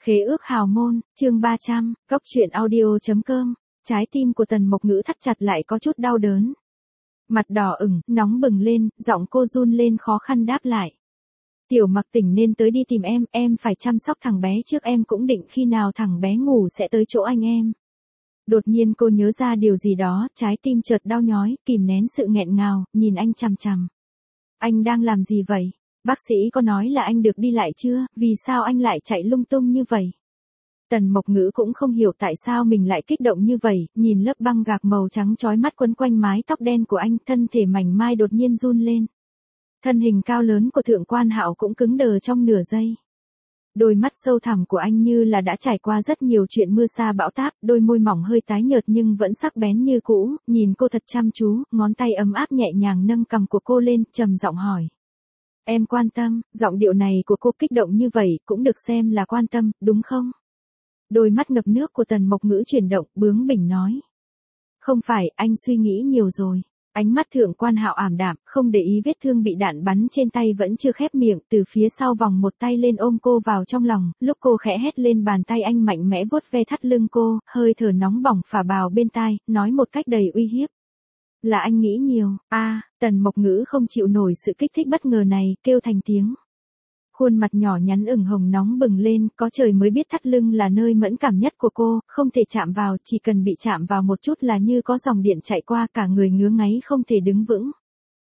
Khế ước hào môn, chương 300, Cốc truyện audio.com, trái tim của Tần Mộc Ngữ thắt chặt lại có chút đau đớn. Mặt đỏ ửng, nóng bừng lên, giọng cô run lên khó khăn đáp lại. Tiểu Mặc tỉnh nên tới đi tìm em phải chăm sóc thằng bé trước, em cũng định khi nào thằng bé ngủ sẽ tới chỗ anh em. Đột nhiên cô nhớ ra điều gì đó, trái tim chợt đau nhói, kìm nén sự nghẹn ngào, nhìn anh chằm chằm. Anh đang làm gì vậy? Bác sĩ có nói là anh được đi lại chưa, vì sao anh lại chạy lung tung như vậy? Tần Mộc Ngữ cũng không hiểu tại sao mình lại kích động như vậy, nhìn lớp băng gạc màu trắng chói mắt quấn quanh mái tóc đen của anh, thân thể mảnh mai đột nhiên run lên. Thân hình cao lớn của Thượng Quan Hạo cũng cứng đờ trong nửa giây. Đôi mắt sâu thẳm của anh như là đã trải qua rất nhiều chuyện mưa sa bão táp, đôi môi mỏng hơi tái nhợt nhưng vẫn sắc bén như cũ, nhìn cô thật chăm chú, ngón tay ấm áp nhẹ nhàng nâng cằm của cô lên, trầm giọng hỏi. Em quan tâm, giọng điệu này của cô kích động như vậy, cũng được xem là quan tâm, đúng không? Đôi mắt ngập nước của Tần Mộc Ngữ chuyển động, bướng bỉnh nói. Không phải, anh suy nghĩ nhiều rồi. Ánh mắt Thượng Quan Hạo ảm đạm, không để ý vết thương bị đạn bắn trên tay vẫn chưa khép miệng, từ phía sau vòng một tay lên ôm cô vào trong lòng, lúc cô khẽ hét lên bàn tay anh mạnh mẽ vuốt ve thắt lưng cô, hơi thở nóng bỏng phả vào bên tai, nói một cách đầy uy hiếp. Là anh nghĩ nhiều, Tần Mộc Ngữ không chịu nổi sự kích thích bất ngờ này, kêu thành tiếng. Khuôn mặt nhỏ nhắn ửng hồng nóng bừng lên, có trời mới biết thắt lưng là nơi mẫn cảm nhất của cô, không thể chạm vào, chỉ cần bị chạm vào một chút là như có dòng điện chạy qua, cả người ngứa ngáy không thể đứng vững.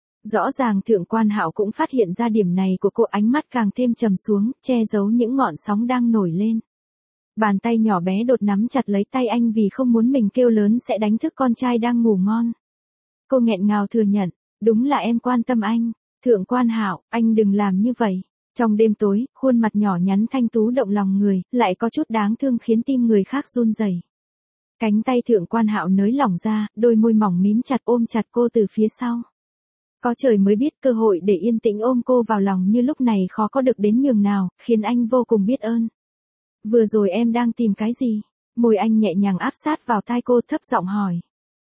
Rõ ràng Thượng Quan Hạo cũng phát hiện ra điểm này của cô, ánh mắt càng thêm trầm xuống, che giấu những ngọn sóng đang nổi lên. Bàn tay nhỏ bé đột nắm chặt lấy tay anh vì không muốn mình kêu lớn sẽ đánh thức con trai đang ngủ ngon. Cô nghẹn ngào thừa nhận, đúng là em quan tâm anh. Thượng Quan Hạo, anh đừng làm như vậy. Trong đêm tối, khuôn mặt nhỏ nhắn thanh tú động lòng người, lại có chút đáng thương khiến tim người khác run rẩy. Cánh tay Thượng Quan Hạo nới lỏng ra, đôi môi mỏng mím chặt ôm chặt cô từ phía sau. Có trời mới biết cơ hội để yên tĩnh ôm cô vào lòng như lúc này khó có được đến nhường nào, khiến anh vô cùng biết ơn. Vừa rồi em đang tìm cái gì? Môi anh nhẹ nhàng áp sát vào tai cô, thấp giọng hỏi.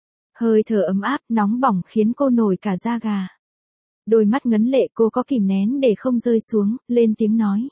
Hơi thở ấm áp, nóng bỏng khiến cô nổi cả da gà. Đôi mắt ngấn lệ cô có kìm nén để không rơi xuống, lên tiếng nói.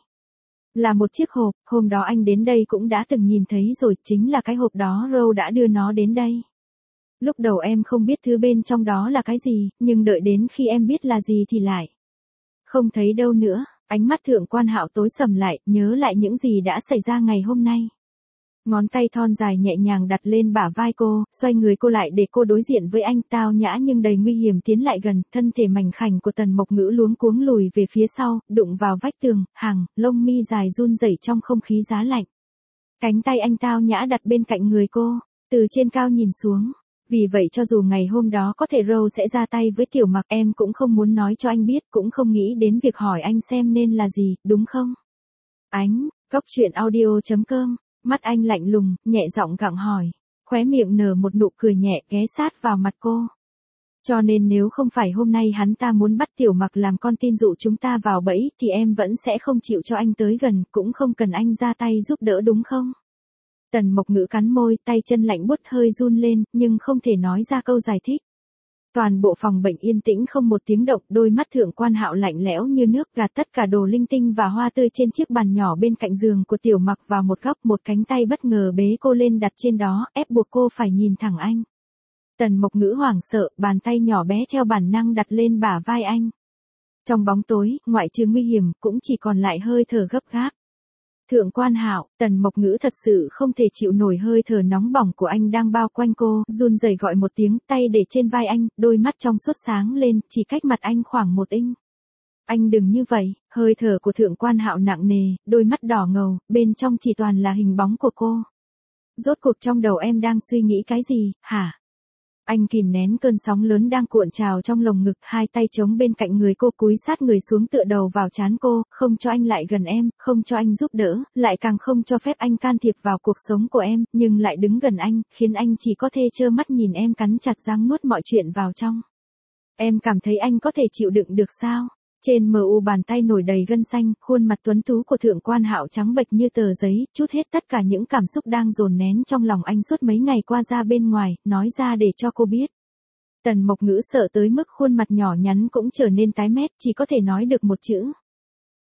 Là một chiếc hộp, hôm đó anh đến đây cũng đã từng nhìn thấy rồi, chính là cái hộp đó Râu đã đưa nó đến đây. Lúc đầu em không biết thứ bên trong đó là cái gì, nhưng đợi đến khi em biết là gì thì lại không thấy đâu nữa. Ánh mắt Thượng Quan Hạo tối sầm lại, nhớ lại những gì đã xảy ra ngày hôm nay. Ngón tay thon dài nhẹ nhàng đặt lên bả vai cô, xoay người cô lại để cô đối diện với anh, tao nhã nhưng đầy nguy hiểm tiến lại gần, thân thể mảnh khảnh của Tần Mộc Ngữ luống cuống lùi về phía sau, đụng vào vách tường, lông mi dài run rẩy trong không khí giá lạnh. Cánh tay anh tao nhã đặt bên cạnh người cô, từ trên cao nhìn xuống. Vì vậy cho dù ngày hôm đó có thể Râu sẽ ra tay với Tiểu Mặc, em cũng không muốn nói cho anh biết, cũng không nghĩ đến việc hỏi anh xem nên là gì, đúng không? Cốc truyện audio.com. Mắt anh lạnh lùng, nhẹ giọng gặng hỏi. Khóe miệng nở một nụ cười nhẹ ghé sát vào mặt cô. Cho nên nếu không phải hôm nay hắn ta muốn bắt Tiểu Mặc làm con tin dụ chúng ta vào bẫy thì em vẫn sẽ không chịu cho anh tới gần, cũng không cần anh ra tay giúp đỡ đúng không? Tần Mộc Ngữ cắn môi, tay chân lạnh buốt hơi run lên, nhưng không thể nói ra câu giải thích. Toàn bộ phòng bệnh yên tĩnh không một tiếng động, đôi mắt Thượng Quan Hạo lạnh lẽo như nước, gạt tất cả đồ linh tinh và hoa tươi trên chiếc bàn nhỏ bên cạnh giường của Tiểu Mặc vào một góc, một cánh tay bất ngờ bế cô lên đặt trên đó, ép buộc cô phải nhìn thẳng anh. Tần Mộc Ngữ hoảng sợ, bàn tay nhỏ bé theo bản năng đặt lên bả vai anh. Trong bóng tối, ngoại trừ nguy hiểm, cũng chỉ còn lại hơi thở gấp gáp. Thượng Quan Hạo, Tần Mộc Ngữ thật sự không thể chịu nổi hơi thở nóng bỏng của anh đang bao quanh cô, run rẩy gọi một tiếng, tay để trên vai anh, đôi mắt trong suốt sáng lên, chỉ cách mặt anh khoảng 1 inch. Anh đừng như vậy, hơi thở của Thượng Quan Hạo nặng nề, đôi mắt đỏ ngầu, bên trong chỉ toàn là hình bóng của cô. Rốt cuộc trong đầu em đang suy nghĩ cái gì, hả? Anh kìm nén cơn sóng lớn đang cuộn trào trong lồng ngực, hai tay chống bên cạnh người cô, cúi sát người xuống tựa đầu vào trán cô, không cho anh lại gần em, không cho anh giúp đỡ, lại càng không cho phép anh can thiệp vào cuộc sống của em, nhưng lại đứng gần anh, khiến anh chỉ có thể trơ mắt nhìn em cắn chặt răng nuốt mọi chuyện vào trong. Em cảm thấy anh có thể chịu đựng được sao? Trên mu bàn tay nổi đầy gân xanh, khuôn mặt tuấn tú của Thượng Quan Hạo trắng bệch như tờ giấy, trút hết tất cả những cảm xúc đang dồn nén trong lòng anh suốt mấy ngày qua ra bên ngoài, nói ra để cho cô biết. Tần Mộc Ngữ sợ tới mức khuôn mặt nhỏ nhắn cũng trở nên tái mét, chỉ có thể nói được một chữ.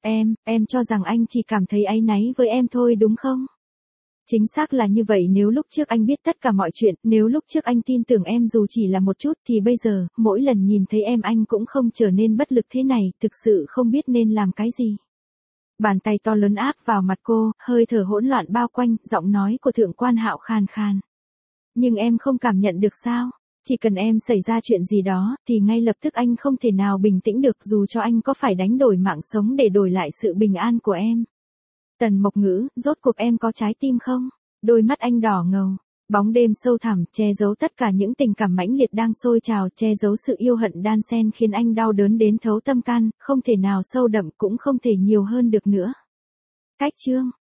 Em cho rằng anh chỉ cảm thấy áy náy với em thôi đúng không? Chính xác là như vậy, nếu lúc trước anh biết tất cả mọi chuyện, nếu lúc trước anh tin tưởng em dù chỉ là một chút thì bây giờ, mỗi lần nhìn thấy em anh cũng không trở nên bất lực thế này, thực sự không biết nên làm cái gì. Bàn tay to lớn áp vào mặt cô, hơi thở hỗn loạn bao quanh, giọng nói của Thượng quan Hạo khàn khàn. Nhưng em không cảm nhận được sao? Chỉ cần em xảy ra chuyện gì đó, thì ngay lập tức anh không thể nào bình tĩnh được dù cho anh có phải đánh đổi mạng sống để đổi lại sự bình an của em. Tần Mộc Ngữ, rốt cuộc em có trái tim không? Đôi mắt anh đỏ ngầu. Bóng đêm sâu thẳm, che giấu tất cả những tình cảm mãnh liệt đang sôi trào, che giấu sự yêu hận đan xen khiến anh đau đớn đến thấu tâm can, không thể nào sâu đậm cũng không thể nhiều hơn được nữa. Cách chương